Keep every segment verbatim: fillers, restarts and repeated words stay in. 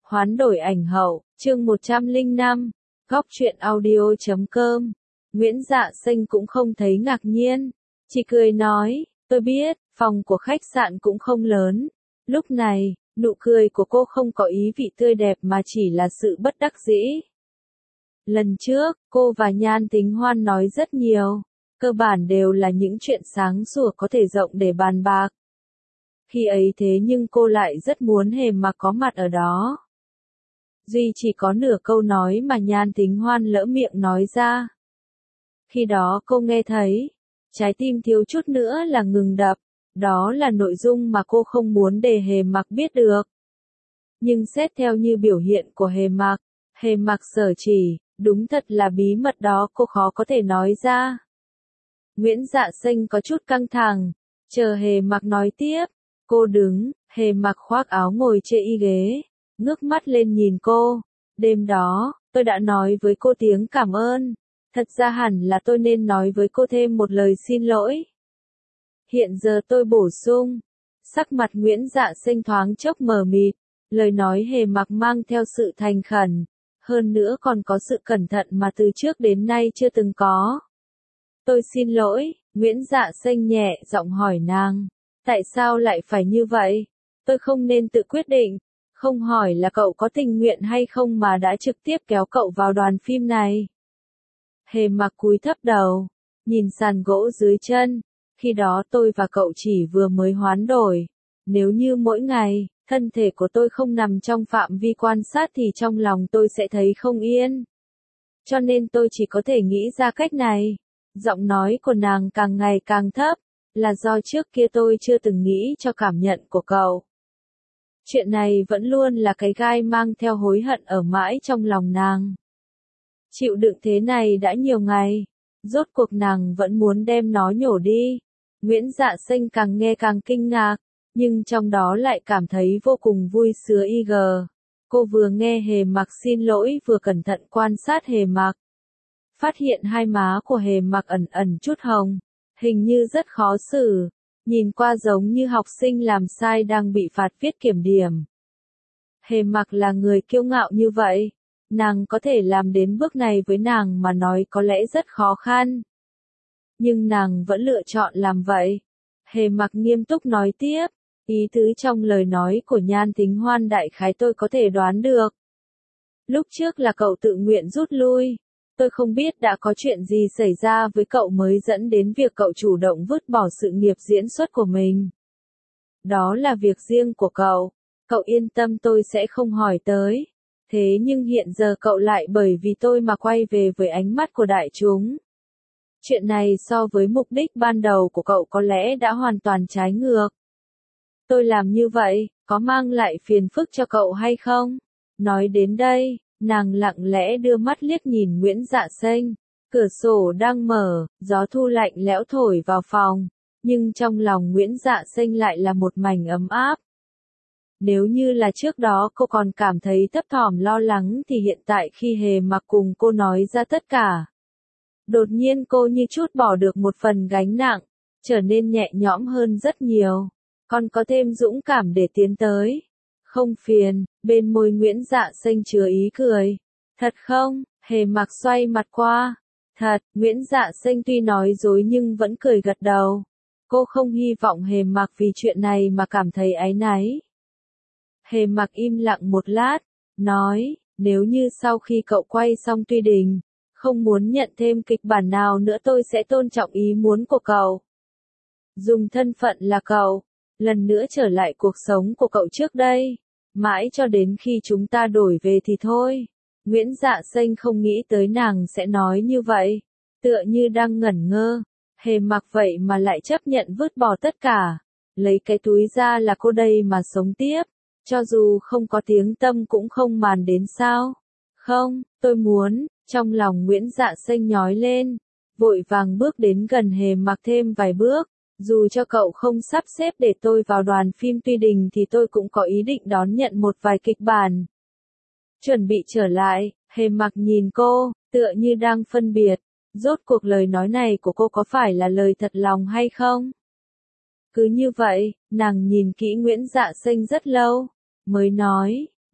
Hoán đổi ảnh hậu, chương một trăm lẻ năm, góc truyện audio chấm com. Nguyễn Dạ Xanh cũng không thấy ngạc nhiên, chỉ cười nói, tôi biết, phòng của khách sạn cũng không lớn. Lúc này, nụ cười của cô không có ý vị tươi đẹp mà chỉ là sự bất đắc dĩ. Lần trước, cô và Nhan Tính Hoan nói rất nhiều, cơ bản đều là những chuyện sáng sủa có thể rộng để bàn bạc. Khi ấy thế nhưng cô lại rất muốn Hềm Mạc có mặt ở đó. Duy chỉ có nửa câu nói mà Nhan Tính Hoan lỡ miệng nói ra. Khi đó cô nghe thấy, trái tim thiếu chút nữa là ngừng đập, đó là nội dung mà cô không muốn để Hềm Mạc biết được. Nhưng xét theo như biểu hiện của Hềm Mạc, Hềm Mạc sở chỉ, đúng thật là bí mật đó cô khó có thể nói ra. Nguyễn Dạ Xanh có chút căng thẳng, chờ Hềm Mạc nói tiếp, cô đứng, Hềm Mạc khoác áo ngồi trên y ghế, ngước mắt lên nhìn cô, đêm đó, tôi đã nói với cô tiếng cảm ơn, thật ra hẳn là tôi nên nói với cô thêm một lời xin lỗi. Hiện giờ tôi bổ sung, sắc mặt Nguyễn Dạ Xanh thoáng chốc mờ mịt, lời nói Hềm Mạc mang theo sự thành khẩn, hơn nữa còn có sự cẩn thận mà từ trước đến nay chưa từng có. Tôi xin lỗi, Nguyễn Dạ Xanh nhẹ giọng hỏi nàng, tại sao lại phải như vậy? Tôi không nên tự quyết định, không hỏi là cậu có tình nguyện hay không mà đã trực tiếp kéo cậu vào đoàn phim này. Hềm Mạc cúi thấp đầu, nhìn sàn gỗ dưới chân, khi đó tôi và cậu chỉ vừa mới hoán đổi. Nếu như mỗi ngày, thân thể của tôi không nằm trong phạm vi quan sát thì trong lòng tôi sẽ thấy không yên. Cho nên tôi chỉ có thể nghĩ ra cách này. Giọng nói của nàng càng ngày càng thấp, là do trước kia tôi chưa từng nghĩ cho cảm nhận của cậu. Chuyện này vẫn luôn là cái gai mang theo hối hận ở mãi trong lòng nàng. Chịu đựng thế này đã nhiều ngày, rốt cuộc nàng vẫn muốn đem nó nhổ đi. Nguyễn Dạ Xanh càng nghe càng kinh ngạc, nhưng trong đó lại cảm thấy vô cùng vui sướng y gờ. Cô vừa nghe Hềm Mạc xin lỗi vừa cẩn thận quan sát Hềm Mạc. Phát hiện hai má của Hềm Mạc ẩn ẩn chút hồng, hình như rất khó xử, nhìn qua giống như học sinh làm sai đang bị phạt viết kiểm điểm. Hềm Mạc là người kiêu ngạo như vậy, nàng có thể làm đến bước này với nàng mà nói có lẽ rất khó khăn. Nhưng nàng vẫn lựa chọn làm vậy. Hềm Mạc nghiêm túc nói tiếp, ý tứ trong lời nói của Nhan Tính Hoan đại khái tôi có thể đoán được. Lúc trước là cậu tự nguyện rút lui. Tôi không biết đã có chuyện gì xảy ra với cậu mới dẫn đến việc cậu chủ động vứt bỏ sự nghiệp diễn xuất của mình. Đó là việc riêng của cậu, cậu yên tâm tôi sẽ không hỏi tới. Thế nhưng hiện giờ cậu lại bởi vì tôi mà quay về với ánh mắt của đại chúng. Chuyện này so với mục đích ban đầu của cậu có lẽ đã hoàn toàn trái ngược. Tôi làm như vậy, có mang lại phiền phức cho cậu hay không? Nói đến đây, nàng lặng lẽ đưa mắt liếc nhìn Nguyễn Dạ Xanh, cửa sổ đang mở, gió thu lạnh lẽo thổi vào phòng, nhưng trong lòng Nguyễn Dạ Xanh lại là một mảnh ấm áp. Nếu như là trước đó cô còn cảm thấy thấp thỏm lo lắng thì hiện tại khi Hềm Mạc cùng cô nói ra tất cả, đột nhiên cô như chút bỏ được một phần gánh nặng, trở nên nhẹ nhõm hơn rất nhiều, còn có thêm dũng cảm để tiến tới. Không phiền, bên môi Nguyễn Dạ Xanh chứa ý cười. Thật không? Hềm Mạc xoay mặt qua. Thật, Nguyễn Dạ Xanh tuy nói dối nhưng vẫn cười gật đầu. Cô không hy vọng Hềm Mạc vì chuyện này mà cảm thấy áy náy. Hềm Mạc im lặng một lát, nói, nếu như sau khi cậu quay xong Tuy Đình, không muốn nhận thêm kịch bản nào nữa tôi sẽ tôn trọng ý muốn của cậu. Dùng thân phận là cậu, lần nữa trở lại cuộc sống của cậu trước đây. Mãi cho đến khi chúng ta đổi về thì thôi. Nguyễn Dạ Xanh không nghĩ tới nàng sẽ nói như vậy. Tựa như đang ngẩn ngơ. Hềm Mạc vậy mà lại chấp nhận vứt bỏ tất cả. Lấy cái túi ra là cô đây mà sống tiếp. Cho dù không có tiếng tâm cũng không màn đến sao. Không, tôi muốn. Trong lòng Nguyễn Dạ Xanh nhói lên. Vội vàng bước đến gần Hềm Mạc thêm vài bước. Dù cho cậu không sắp xếp để tôi vào đoàn phim Tuy Đình thì tôi cũng có ý định đón nhận một vài kịch bản. Chuẩn bị trở lại, Hềm Mạc nhìn cô, tựa như đang phân biệt, rốt cuộc lời nói này của cô có phải là lời thật lòng hay không? Cứ như vậy, nàng nhìn kỹ Nguyễn Dạ Xanh rất lâu, mới nói,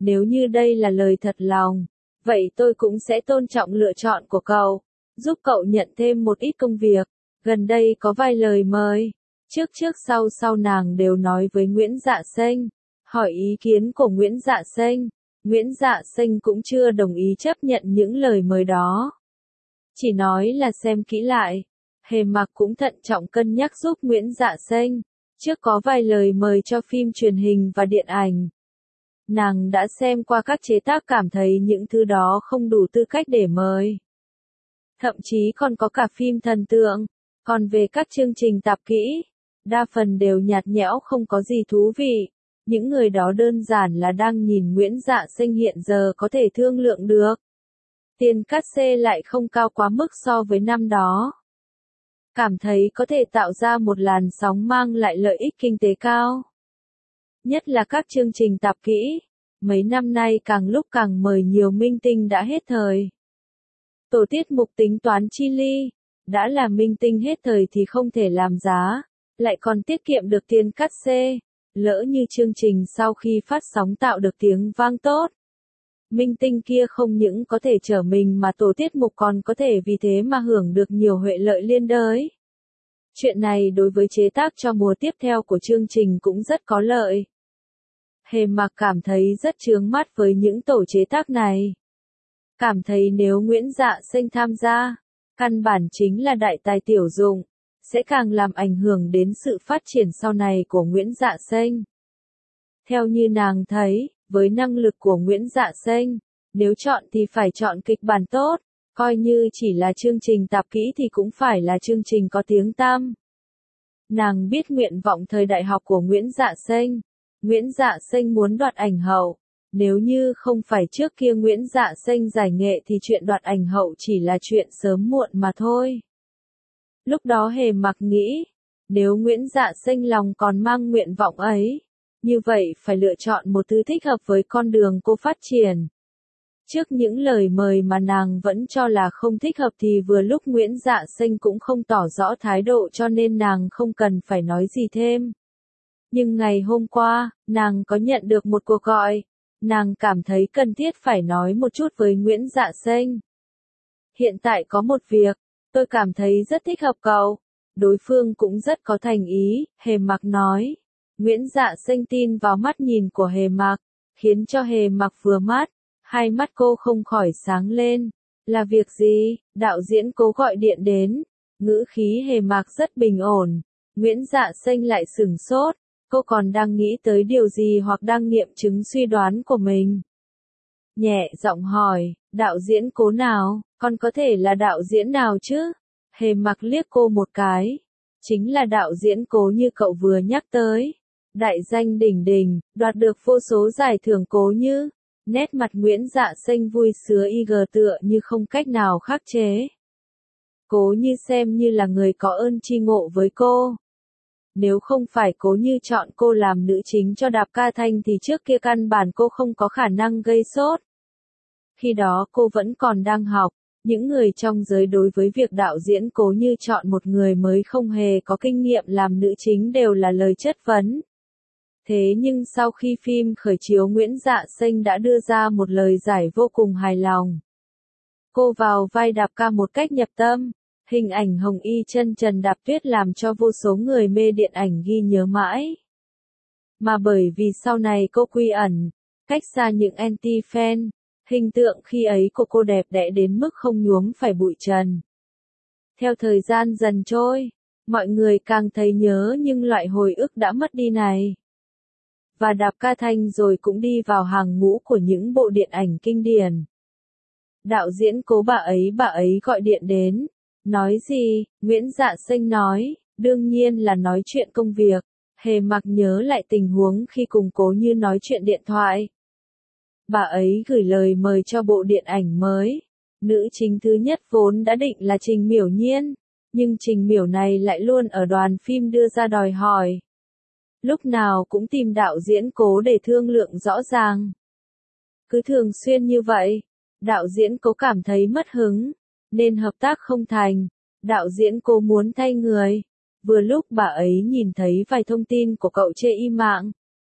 Nếu như đây là lời thật lòng, vậy tôi cũng sẽ tôn trọng lựa chọn của cậu, giúp cậu nhận thêm một ít công việc. Gần đây có vài lời mời, trước trước sau sau nàng đều nói với Nguyễn Dạ Xanh, hỏi ý kiến của Nguyễn Dạ Xanh. Nguyễn Dạ Xanh cũng chưa đồng ý chấp nhận những lời mời đó. Chỉ nói là xem kỹ lại. Hề Mặc cũng thận trọng cân nhắc giúp Nguyễn Dạ Xanh. Trước có vài lời mời cho phim truyền hình và điện ảnh. Nàng đã xem qua các chế tác cảm thấy những thứ đó không đủ tư cách để mời. Thậm chí còn có cả phim thần tượng. Còn về các chương trình tạp kỹ, đa phần đều nhạt nhẽo không có gì thú vị. Những người đó đơn giản là đang nhìn Nguyễn Dạ Xanh hiện giờ có thể thương lượng được. Tiền cát xê lại không cao quá mức so với năm đó. Cảm thấy có thể tạo ra một làn sóng mang lại lợi ích kinh tế cao. Nhất là các chương trình tạp kỹ, mấy năm nay càng lúc càng mời nhiều minh tinh đã hết thời. Tổ tiết mục tính toán chi ly, đã là minh tinh hết thời thì không thể làm giá, lại còn tiết kiệm được tiền cát xê. Lỡ như chương trình sau khi phát sóng tạo được tiếng vang tốt. Minh tinh kia không những có thể trở mình mà tổ tiết mục còn có thể vì thế mà hưởng được nhiều huệ lợi liên đới. Chuyện này đối với chế tác cho mùa tiếp theo của chương trình cũng rất có lợi. Hề Mặc cảm thấy rất chướng mắt với những tổ chế tác này. Cảm thấy nếu Nguyễn Dạ Xanh tham gia, căn bản chính là đại tài tiểu dụng, sẽ càng làm ảnh hưởng đến sự phát triển sau này của Nguyễn Dạ Xanh. Theo như nàng thấy, với năng lực của Nguyễn Dạ Xanh, nếu chọn thì phải chọn kịch bản tốt, coi như chỉ là chương trình tạp kỹ thì cũng phải là chương trình có tiếng tăm. Nàng biết nguyện vọng thời đại học của Nguyễn Dạ Xanh. Nguyễn Dạ Xanh muốn đoạt ảnh hậu. Nếu như không phải trước kia Nguyễn Dạ Xanh giải nghệ thì chuyện đoạt ảnh hậu chỉ là chuyện sớm muộn mà thôi. Lúc đó Hề Mặc nghĩ, nếu Nguyễn Dạ Xanh lòng còn mang nguyện vọng ấy, như vậy phải lựa chọn một thứ thích hợp với con đường cô phát triển. Trước những lời mời mà nàng vẫn cho là không thích hợp thì vừa lúc Nguyễn Dạ Xanh cũng không tỏ rõ thái độ cho nên nàng không cần phải nói gì thêm. Nhưng ngày hôm qua, nàng có nhận được một cuộc gọi, nàng cảm thấy cần thiết phải nói một chút với Nguyễn Dạ Xanh. Hiện tại có một việc, tôi cảm thấy rất thích hợp cậu. Đối phương cũng rất có thành ý, Hề Mặc nói. Nguyễn Dạ Xanh tin vào mắt nhìn của Hề Mặc, khiến cho Hề Mặc vừa mắt, hai mắt cô không khỏi sáng lên. Là việc gì? Đạo diễn Cố gọi điện đến. Ngữ khí Hề Mặc rất bình ổn. Nguyễn Dạ Xanh lại sửng sốt, cô còn đang nghĩ tới điều gì hoặc đang nghiệm chứng suy đoán của mình. Nhẹ giọng hỏi, đạo diễn Cố nào, còn có thể là đạo diễn nào chứ? Hề Mặc liếc cô một cái. Chính là đạo diễn Cố như cậu vừa nhắc tới. Đại danh đỉnh đỉnh, đoạt được vô số giải thưởng Cố Như. Nét mặt Nguyễn Dạ Xanh vui sướng y gờ tựa như không cách nào khắc chế. Cố Như xem như là người có ơn tri ngộ với cô. Nếu không phải Cố Như chọn cô làm nữ chính cho Đạp Ca Thanh thì trước kia căn bản cô không có khả năng gây sốt. Khi đó cô vẫn còn đang học, những người trong giới đối với việc đạo diễn Cố Như chọn một người mới không hề có kinh nghiệm làm nữ chính đều là lời chất vấn. Thế nhưng sau khi phim khởi chiếu Nguyễn Dạ Xanh đã đưa ra một lời giải vô cùng hài lòng. Cô vào vai Đạp Ca một cách nhập tâm, hình ảnh hồng y chân trần đạp tuyết làm cho vô số người mê điện ảnh ghi nhớ mãi. Mà bởi vì sau này cô quy ẩn, cách xa những anti-fan, hình tượng khi ấy của cô đẹp đẽ đến mức không nhuốm phải bụi trần. Theo thời gian dần trôi, mọi người càng thấy nhớ nhưng loại hồi ức đã mất đi này. Và Đạp Ca Thanh rồi cũng đi vào hàng ngũ của những bộ điện ảnh kinh điển. Đạo diễn Cố bà ấy bà ấy gọi điện đến. Nói gì? Nguyễn Dạ Xanh nói, đương nhiên là nói chuyện công việc. Hề Mặc nhớ lại tình huống khi cùng Cố Như nói chuyện điện thoại. Bà ấy gửi lời mời cho bộ điện ảnh mới. Nữ chính thứ nhất vốn đã định là Trình Miểu Nhiên, nhưng Trình Miểu này lại luôn ở đoàn phim đưa ra đòi hỏi. Lúc nào cũng tìm đạo diễn Cố để thương lượng rõ ràng. Cứ thường xuyên như vậy, đạo diễn Cố cảm thấy mất hứng, nên hợp tác không thành. Đạo diễn Cố muốn thay người. Vừa lúc bà ấy nhìn thấy vài thông tin của cậu trên y mạng.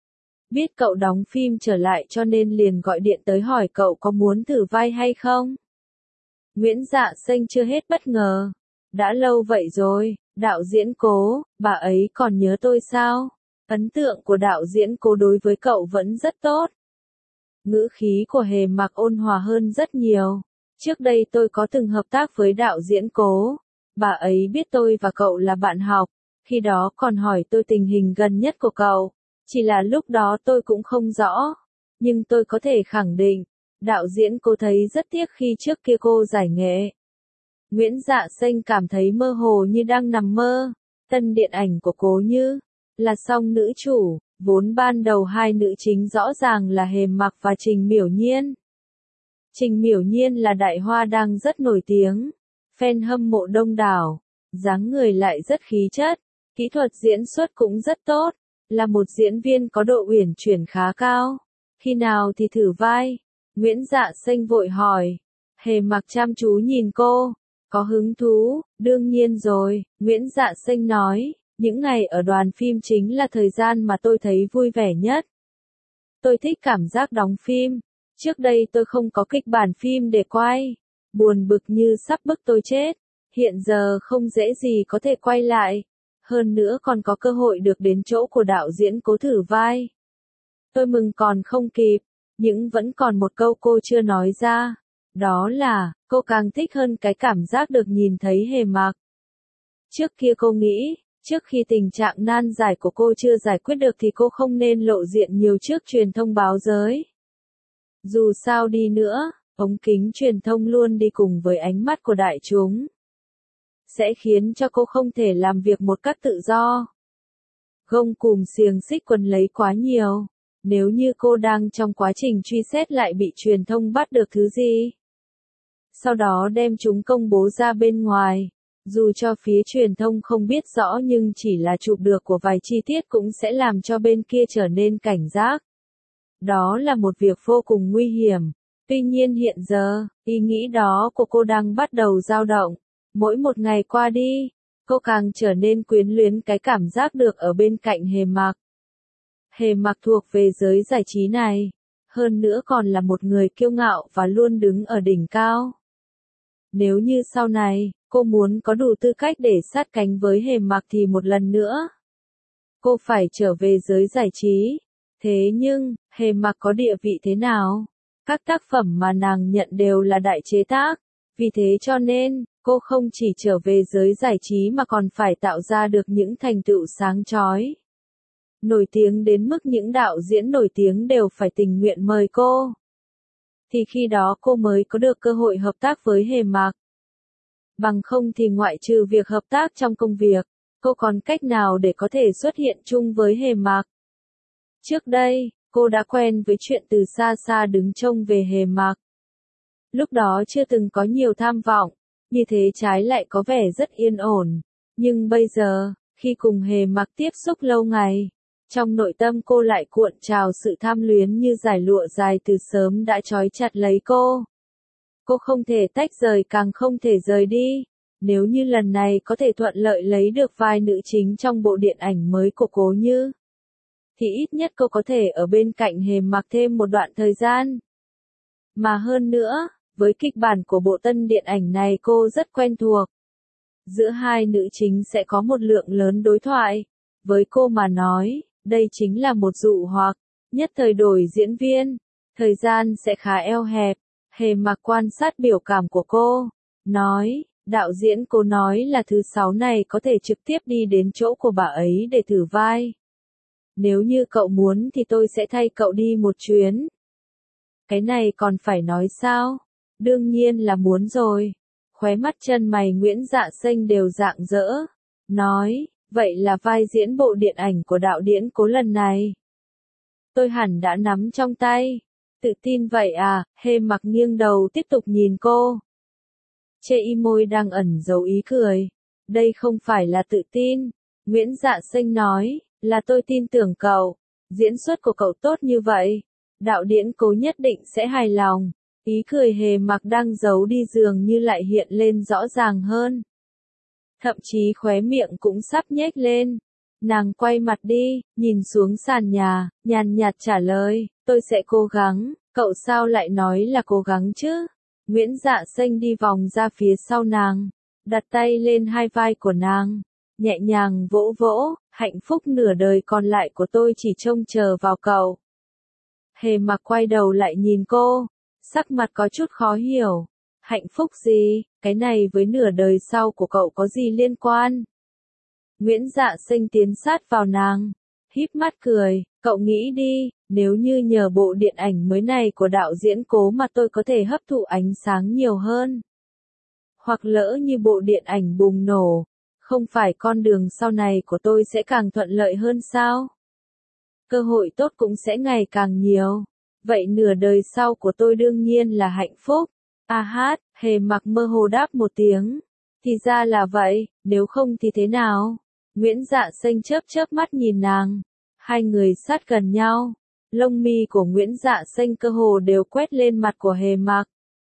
biết cậu đóng phim trở lại cho nên liền gọi điện tới hỏi cậu có muốn thử vai hay không. Nguyễn Dạ Xanh chưa hết bất ngờ. Đã lâu vậy rồi, đạo diễn Cố, bà ấy còn nhớ tôi sao? Ấn tượng của đạo diễn Cố đối với cậu vẫn rất tốt. Ngữ khí của Hề Mặc ôn hòa hơn rất nhiều. Trước đây tôi có từng hợp tác với đạo diễn Cố. Bà ấy biết tôi và cậu là bạn học. Khi đó còn hỏi tôi tình hình gần nhất của cậu. Chỉ là lúc đó tôi cũng không rõ. Nhưng tôi có thể khẳng định, đạo diễn Cố thấy rất tiếc khi trước kia cô giải nghệ. Nguyễn Dạ Xanh cảm thấy mơ hồ như đang nằm mơ. Tân điện ảnh của Cố Như là song nữ chủ, vốn ban đầu hai nữ chính rõ ràng là Hề Mặc và Trình Miểu Nhiên. Trình Miểu Nhiên là đại hoa đang rất nổi tiếng, fan hâm mộ đông đảo, dáng người lại rất khí chất, kỹ thuật diễn xuất cũng rất tốt, là một diễn viên có độ uyển chuyển khá cao. Khi nào thì thử vai? Nguyễn Dạ Xanh vội hỏi. Hề Mặc chăm chú nhìn cô, có hứng thú, đương nhiên rồi, Nguyễn Dạ Xanh nói, những ngày ở đoàn phim chính là thời gian mà tôi thấy vui vẻ nhất. Tôi thích cảm giác đóng phim, trước đây tôi không có kịch bản phim để quay, buồn bực như sắp bức tôi chết, hiện giờ không dễ gì có thể quay lại, hơn nữa còn có cơ hội được đến chỗ của đạo diễn Cố thử vai. Tôi mừng còn không kịp, nhưng vẫn còn một câu cô chưa nói ra. Đó là, cô càng thích hơn cái cảm giác được nhìn thấy Hề Mặc. Trước kia cô nghĩ, trước khi tình trạng nan giải của cô chưa giải quyết được thì cô không nên lộ diện nhiều trước truyền thông báo giới. Dù sao đi nữa, ống kính truyền thông luôn đi cùng với ánh mắt của đại chúng. Sẽ khiến cho cô không thể làm việc một cách tự do. Gông cùm xiềng xích quấn lấy quá nhiều. Nếu như cô đang trong quá trình truy xét lại bị truyền thông bắt được thứ gì, sau đó đem chúng công bố ra bên ngoài, dù cho phía truyền thông không biết rõ nhưng chỉ là chụp được của vài chi tiết cũng sẽ làm cho bên kia trở nên cảnh giác. Đó là một việc vô cùng nguy hiểm. Tuy nhiên hiện giờ, ý nghĩ đó của cô đang bắt đầu dao động. Mỗi một ngày qua đi, cô càng trở nên quyến luyến cái cảm giác được ở bên cạnh Hề Mặc. Hề Mặc thuộc về giới giải trí này, hơn nữa còn là một người kiêu ngạo và luôn đứng ở đỉnh cao. Nếu như sau này, cô muốn có đủ tư cách để sát cánh với Hề Mặc thì một lần nữa, cô phải trở về giới giải trí. Thế nhưng, Hề Mặc có địa vị thế nào? Các tác phẩm mà nàng nhận đều là đại chế tác, vì thế cho nên, cô không chỉ trở về giới giải trí mà còn phải tạo ra được những thành tựu sáng chói. Nổi tiếng đến mức những đạo diễn nổi tiếng đều phải tình nguyện mời cô. Thì khi đó cô mới có được cơ hội hợp tác với Hề Mặc. Bằng không thì ngoại trừ việc hợp tác trong công việc, cô còn cách nào để có thể xuất hiện chung với Hề Mặc? Trước đây, cô đã quen với chuyện từ xa xa đứng trông về Hề Mặc. Lúc đó chưa từng có nhiều tham vọng, như thế trái lại có vẻ rất yên ổn. Nhưng bây giờ, khi cùng Hề Mặc tiếp xúc lâu ngày, trong nội tâm cô lại cuộn trào sự tham luyến như dải lụa dài từ sớm đã trói chặt lấy cô. Cô không thể tách rời càng không thể rời đi. Nếu như lần này có thể thuận lợi lấy được vai nữ chính trong bộ điện ảnh mới của Cố Như, thì ít nhất cô có thể ở bên cạnh Hề Mặc thêm một đoạn thời gian. Mà hơn nữa, với kịch bản của bộ tân điện ảnh này cô rất quen thuộc. Giữa hai nữ chính sẽ có một lượng lớn đối thoại. Với cô mà nói, đây chính là một dụ hoặc, nhất thời đổi diễn viên, thời gian sẽ khá eo hẹp. Hề Mặc quan sát biểu cảm của cô, nói, đạo diễn Cố nói là thứ sáu này có thể trực tiếp đi đến chỗ của bà ấy để thử vai. Nếu như cậu muốn thì tôi sẽ thay cậu đi một chuyến. Cái này còn phải nói sao? Đương nhiên là muốn rồi. Khóe mắt chân mày Nguyễn Dạ Xanh đều rạng rỡ. Nói, vậy là vai diễn bộ điện ảnh của đạo diễn Cố lần này. Tôi hẳn đã nắm trong tay. Tự tin vậy à? Hề Mặc nghiêng đầu tiếp tục nhìn cô. Chê y môi đang ẩn giấu ý cười. Đây không phải là tự tin. Nguyễn Dạ Xanh nói, là tôi tin tưởng cậu. Diễn xuất của cậu tốt như vậy, đạo diễn Cố nhất định sẽ hài lòng. Ý cười Hề Mặc đang giấu đi dường như lại hiện lên rõ ràng hơn. Thậm chí khóe miệng cũng sắp nhếch lên. Nàng quay mặt đi, nhìn xuống sàn nhà, nhàn nhạt trả lời, tôi sẽ cố gắng, cậu sao lại nói là cố gắng chứ? Nguyễn Dạ Xanh đi vòng ra phía sau nàng, đặt tay lên hai vai của nàng, nhẹ nhàng vỗ vỗ, hạnh phúc nửa đời còn lại của tôi chỉ trông chờ vào cậu. Hề Mặc quay đầu lại nhìn cô, sắc mặt có chút khó hiểu. Hạnh phúc gì, cái này với nửa đời sau của cậu có gì liên quan? Nguyễn Dạ Xanh tiến sát vào nàng, híp mắt cười, cậu nghĩ đi, nếu như nhờ bộ điện ảnh mới này của đạo diễn Cố mà tôi có thể hấp thụ ánh sáng nhiều hơn. Hoặc lỡ như bộ điện ảnh bùng nổ, không phải con đường sau này của tôi sẽ càng thuận lợi hơn sao? Cơ hội tốt cũng sẽ ngày càng nhiều. Vậy nửa đời sau của tôi đương nhiên là hạnh phúc. A hát, Hề Mặc mơ hồ đáp một tiếng. Thì ra là vậy, nếu không thì thế nào? Nguyễn Dạ Xanh chớp chớp mắt nhìn nàng. Hai người sát gần nhau. Lông mi của Nguyễn Dạ Xanh cơ hồ đều quét lên mặt của Hề Mặc.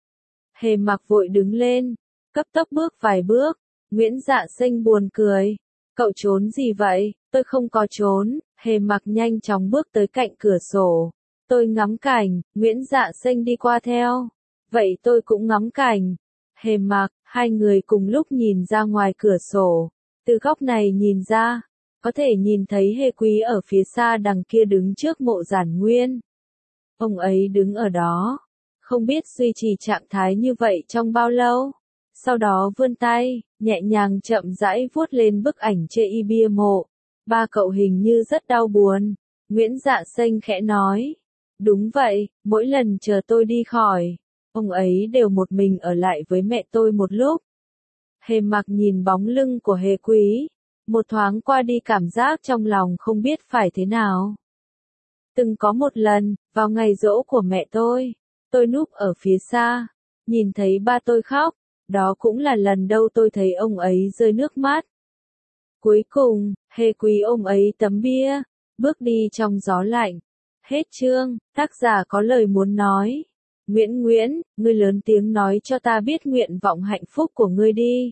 Hề Mặc vội đứng lên, cấp tốc bước vài bước. Nguyễn Dạ Xanh buồn cười. Cậu trốn gì vậy? Tôi không có trốn. Hề Mặc nhanh chóng bước tới cạnh cửa sổ. Tôi ngắm cảnh, Nguyễn Dạ Xanh đi qua theo. Vậy tôi cũng ngắm cảnh. Hề Mặc, hai người cùng lúc nhìn ra ngoài cửa sổ. Từ góc này nhìn ra, có thể nhìn thấy Hề Quý ở phía xa đằng kia đứng trước mộ Giản Nguyên. Ông ấy đứng ở đó, không biết duy trì trạng thái như vậy trong bao lâu. Sau đó vươn tay, nhẹ nhàng chậm rãi vuốt lên bức ảnh trên y bia mộ. Ba cậu hình như rất đau buồn. Nguyễn Dạ Xanh khẽ nói. Đúng vậy, mỗi lần chờ tôi đi khỏi, ông ấy đều một mình ở lại với mẹ tôi một lúc. Hề Mặc nhìn bóng lưng của Hề Quý, một thoáng qua đi cảm giác trong lòng không biết phải thế nào. Từng có một lần, vào ngày giỗ của mẹ tôi, tôi núp ở phía xa, nhìn thấy ba tôi khóc, đó cũng là lần đầu tôi thấy ông ấy rơi nước mắt. Cuối cùng, Hề Quý ôm ấy tấm bia, bước đi trong gió lạnh. Hết chương, tác giả có lời muốn nói. Nguyễn Nguyễn, ngươi lớn tiếng nói cho ta biết nguyện vọng hạnh phúc của ngươi đi.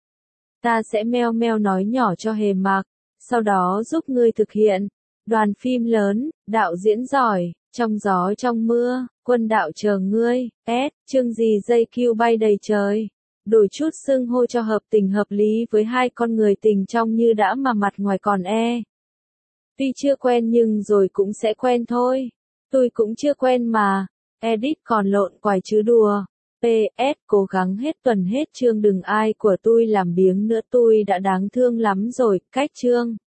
Ta sẽ meo meo nói nhỏ cho Hề Mặc, sau đó giúp ngươi thực hiện. Đoàn phim lớn, đạo diễn giỏi, trong gió trong mưa, quân đạo chờ ngươi, S, chương gì dây kêu bay đầy trời. Đổi chút xưng hô cho hợp tình hợp lý với hai con người tình trong như đã mà mặt ngoài còn e. Tuy chưa quen nhưng rồi cũng sẽ quen thôi. Tôi cũng chưa quen mà. Edit còn lộn quài chứ đùa. pê ét cố gắng hết tuần hết chương đừng ai của tôi làm biếng nữa tôi đã đáng thương lắm rồi. Cách chương.